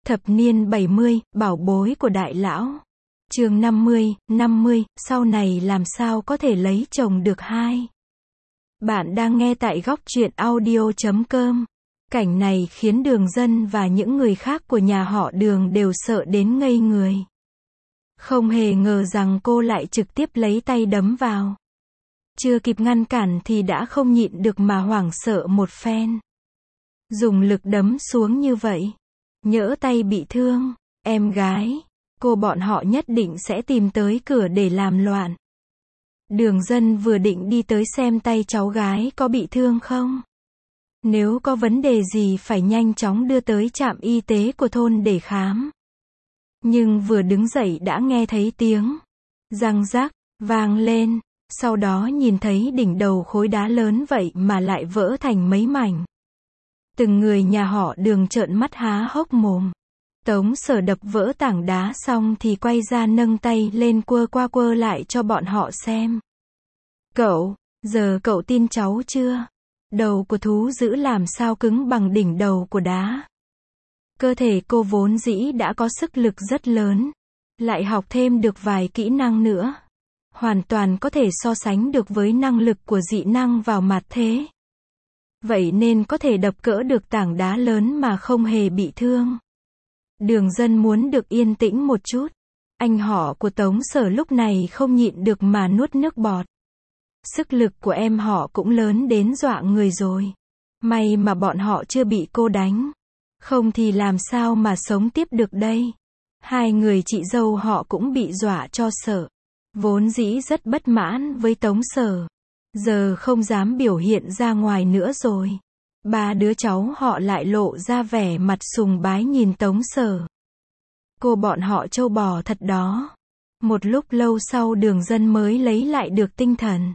Thập niên 70, bảo bối của đại lão. Chương 50, sau này làm sao có thể lấy chồng được hai. Bạn đang nghe tại góc truyện audio.com. Cảnh này khiến Đường Dân và những người khác của nhà họ Đường đều sợ đến ngây người. Không hề ngờ rằng cô lại trực tiếp lấy tay đấm vào. Chưa kịp ngăn cản thì đã không nhịn được mà hoảng sợ một phen. Dùng lực đấm xuống như vậy. Nhỡ tay bị thương, em gái, cô bọn họ nhất định sẽ tìm tới cửa để làm loạn. Đường Dân vừa định đi tới xem tay cháu gái có bị thương không. Nếu có vấn đề gì phải nhanh chóng đưa tới trạm y tế của thôn để khám. Nhưng vừa đứng dậy đã nghe thấy tiếng răng rắc vang lên, sau đó nhìn thấy đỉnh đầu khối đá lớn vậy mà lại vỡ thành mấy mảnh. Từng người nhà họ Đường trợn mắt há hốc mồm. Tống Sở đập vỡ tảng đá xong thì quay ra nâng tay lên quơ qua quơ lại cho bọn họ xem. Cậu, giờ cậu tin cháu chưa? Đầu của thú dữ làm sao cứng bằng đỉnh đầu của đá. Cơ thể cô vốn dĩ đã có sức lực rất lớn. Lại học thêm được vài kỹ năng nữa. Hoàn toàn có thể so sánh được với năng lực của dị năng vào mặt thế. Vậy nên có thể đập cỡ được tảng đá lớn mà không hề bị thương. Đường Dân muốn được yên tĩnh một chút. Anh họ của Tống Sở lúc này không nhịn được mà nuốt nước bọt. Sức lực của em họ cũng lớn đến dọa người rồi. May mà bọn họ chưa bị cô đánh. Không thì làm sao mà sống tiếp được đây. Hai người chị dâu họ cũng bị dọa cho sợ. Vốn dĩ rất bất mãn với Tống Sở. Giờ không dám biểu hiện ra ngoài nữa rồi. Ba đứa cháu họ lại lộ ra vẻ mặt sùng bái nhìn Tống Sở. Cô bọn họ trâu bò thật đó. Một lúc lâu sau Đường Dân mới lấy lại được tinh thần.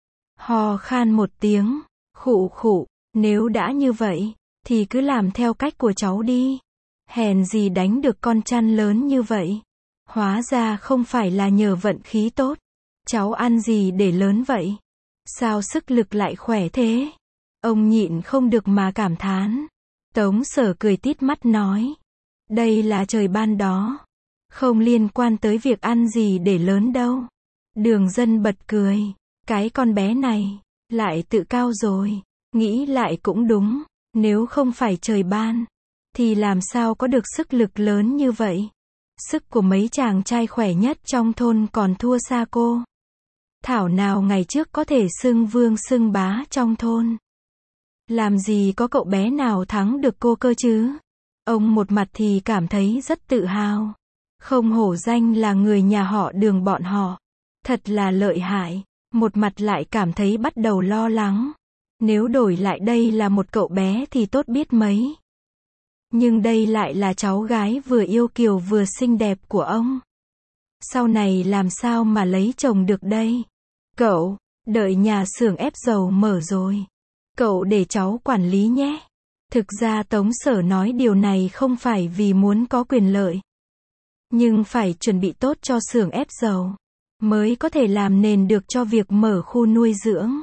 Ho khan một tiếng, khụ khụ, nếu đã như vậy, thì cứ làm theo cách của cháu đi. Hèn gì đánh được con chăn lớn như vậy. Hóa ra không phải là nhờ vận khí tốt. Cháu ăn gì để lớn vậy? Sao sức lực lại khỏe thế? Ông nhịn không được mà cảm thán. Tống Sở cười tít mắt nói. Đây là trời ban đó. Không liên quan tới việc ăn gì để lớn đâu. Đường Dân bật cười. Cái con bé này, lại tự cao rồi. Nghĩ lại cũng đúng. Nếu không phải trời ban, thì làm sao có được sức lực lớn như vậy? Sức của mấy chàng trai khỏe nhất trong thôn còn thua xa cô. Thảo nào ngày trước có thể xưng vương xưng bá trong thôn. Làm gì có cậu bé nào thắng được cô cơ chứ? Ông một mặt thì cảm thấy rất tự hào. Không hổ danh là người nhà họ Đường bọn họ. Thật là lợi hại. Một mặt lại cảm thấy bắt đầu lo lắng. Nếu đổi lại đây là một cậu bé thì tốt biết mấy. Nhưng đây lại là cháu gái vừa yêu kiều vừa xinh đẹp của ông. Sau này làm sao mà lấy chồng được đây? Cậu, đợi nhà xưởng ép dầu mở rồi. Cậu để cháu quản lý nhé. Thực ra Tống Sở nói điều này không phải vì muốn có quyền lợi. Nhưng phải chuẩn bị tốt cho xưởng ép dầu. Mới có thể làm nền được cho việc mở khu nuôi dưỡng.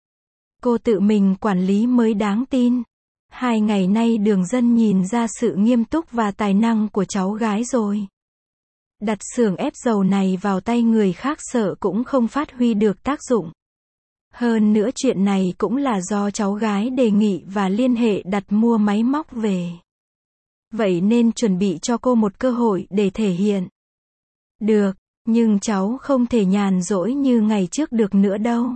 Cô tự mình quản lý mới đáng tin. 2 ngày nay Đường Dân nhìn ra sự nghiêm túc và tài năng của cháu gái rồi. Đặt xưởng ép dầu này vào tay người khác sợ cũng không phát huy được tác dụng. Hơn nữa chuyện này cũng là do cháu gái đề nghị và liên hệ đặt mua máy móc về. Vậy nên chuẩn bị cho cô một cơ hội để thể hiện. Được, nhưng cháu không thể nhàn rỗi như ngày trước được nữa đâu.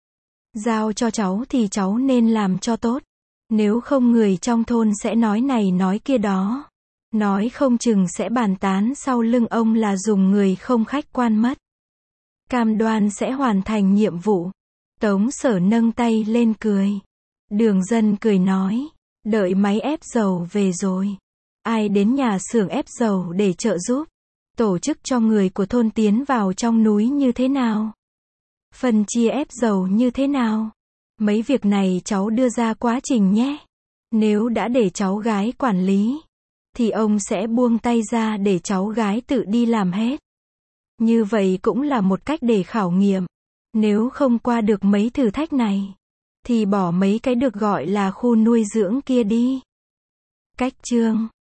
Giao cho cháu thì cháu nên làm cho tốt. Nếu không người trong thôn sẽ nói này nói kia đó. Nói không chừng sẽ bàn tán sau lưng ông là dùng người không khách quan mất. Cam đoan sẽ hoàn thành nhiệm vụ. Tống Sở nâng tay lên cười. Đường Dân cười nói. Đợi máy ép dầu về rồi. Ai đến nhà xưởng ép dầu để trợ giúp? Tổ chức cho người của thôn tiến vào trong núi như thế nào? Phân chia ép dầu như thế nào? Mấy việc này cháu đưa ra quá trình nhé. Nếu đã để cháu gái quản lý, thì ông sẽ buông tay ra để cháu gái tự đi làm hết. Như vậy cũng là một cách để khảo nghiệm. Nếu không qua được mấy thử thách này, thì bỏ mấy cái được gọi là khu nuôi dưỡng kia đi. Cách chương